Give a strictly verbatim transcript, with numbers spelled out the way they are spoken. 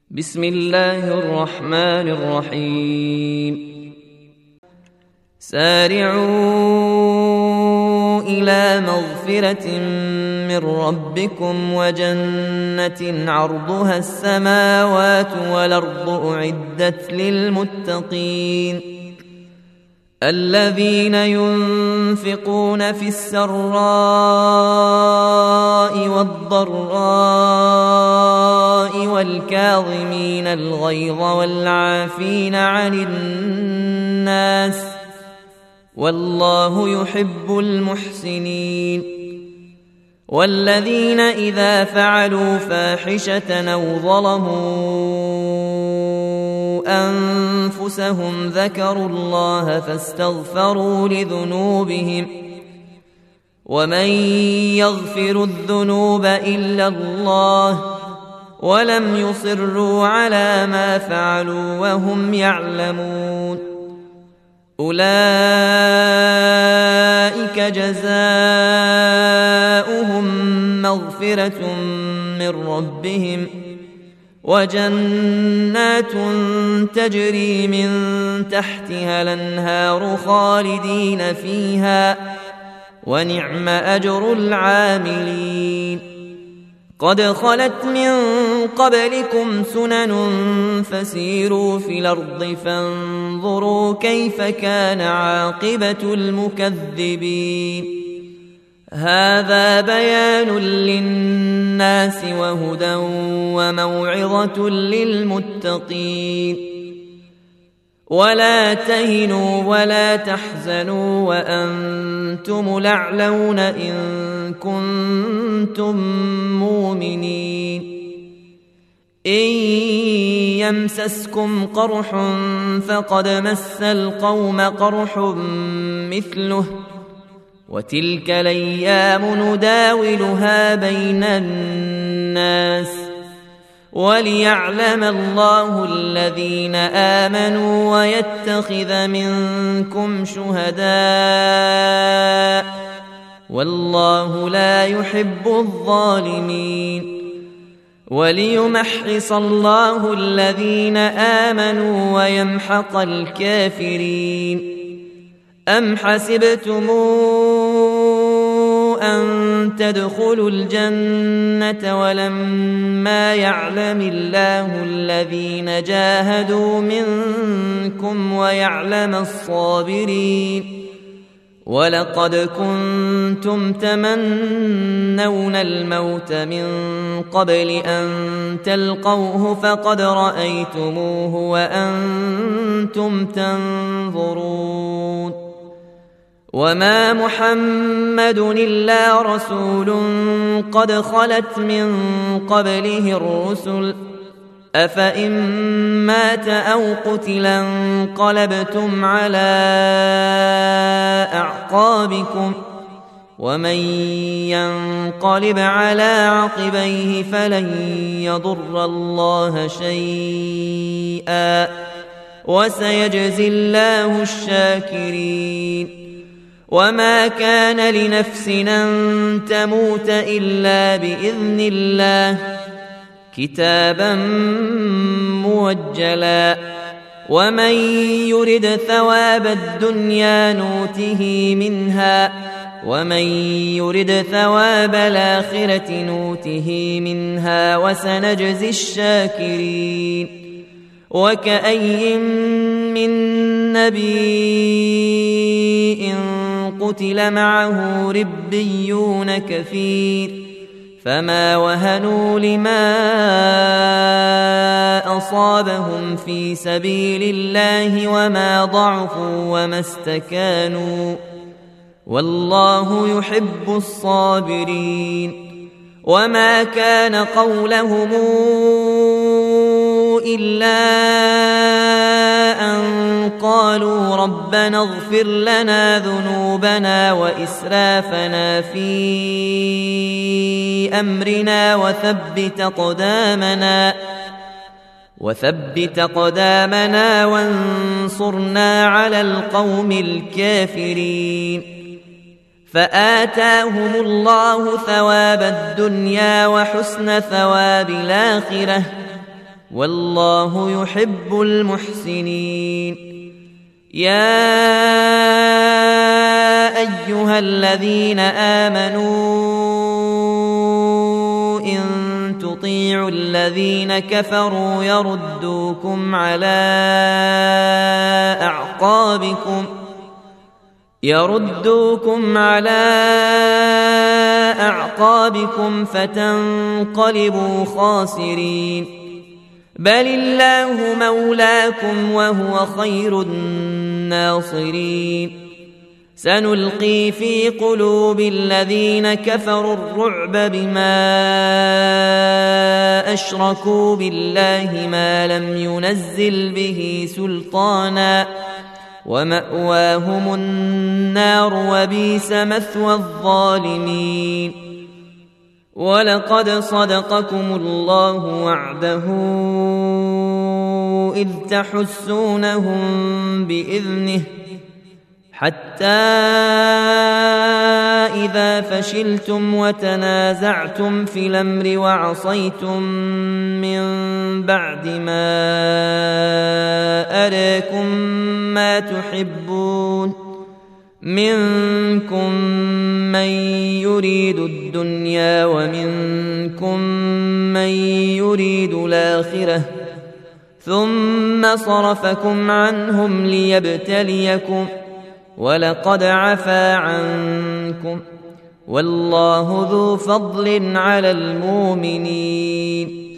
بسم الله الرحمن الرحيم سارعوا إلى مغفرة من ربكم وجنة عرضها السماوات والأرض أعدت للمتقين الذين ينفقون في السراء والضراء والكاظمين الغيظ والعافين عن الناس والله يحب المحسنين والذين إذا فعلوا فاحشة أو ظلموا أنفسهم ذكروا الله فاستغفروا لذنوبهم ومن يغفر الذنوب إلا الله ولم يصروا على ما فعلوا وهم يعلمون أولئك جزاؤهم مغفرة من ربهم وجنات تجري من تحتها الأنهار خالدين فيها ونعم أجر العاملين قد خلت من قبلكم سنن فسيروا في الأرض فانظروا كيف كان عاقبة المكذبين هذا بيان للناس وهدى وموعظة للمتقين ولا تهنوا ولا تحزنوا وأنتم الأعلون إن كنتم مؤمنين إن يمسسكم قرح فقد مس القوم قرح مثله وتلك الأيام نداولها بين الناس وليعلم الله الذين آمنوا ويتخذ منكم شهداء والله لا يحب الظالمين وليمحص الله الذين آمنوا ويمحق الكافرين أم حسبتم أن تدخلوا الجنة ولما يعلم الله الذين جاهدوا منكم ويعلم الصابرين ولقد كنتم تمنون الموت من قبل أن تلقوه فقد رأيتموه وأنتم تنظرون وما محمد إلا رسول قد خلت من قبله الرسل أفإن مات أو قتل انقلبتم على أعقابكم ومن ينقلب على عقبيه فلن يضر الله شيئا وسيجزي الله الشاكرين وما كان لنفس أن تموت إلا بإذن الله كتابا موجلا ومن يرد ثواب الدنيا نوته منها ومن يرد ثواب الآخرة نوته منها وسنجزي الشاكرين وكأي من نبي قتل معه ربيون كثير فما وهنوا لما أصابهم في سبيل الله وما ضعفوا وما استكانوا والله يحب الصابرين وما كان قولهم إلا أن قالوا ربنا اغفر لنا ذنوبنا وإسرافنا في أمرنا وثبت قدامنا وثبت قدامنا وانصرنا على القوم الكافرين فآتاهم الله ثواب الدنيا وحسن ثواب الآخرة والله يحب المحسنين. يا أيها الذين آمنوا إن تطيعوا الذين كفروا يردوكم على أعقابكم يردوكم على أعقابكم فتنقلبوا خاسرين. بل الله مولاكم وهو خير الناصرين. سنلقي في قلوب الذين كفروا الرعب بما أشركوا بالله ما لم ينزل به سلطانا ومأواهم النار وبئس مثوى الظالمين. ولقد صدقكم الله وعده إذ تحسونهم بإذنه حتى إذا فشلتم وتنازعتم في الأمر وعصيتم من بعد ما أراكم ما تحبون منكم من يريد الدنيا ومنكم من يريد الآخرة ثم صرفكم عنهم ليبتليكم ولقد عفا عنكم والله ذو فضل على المؤمنين.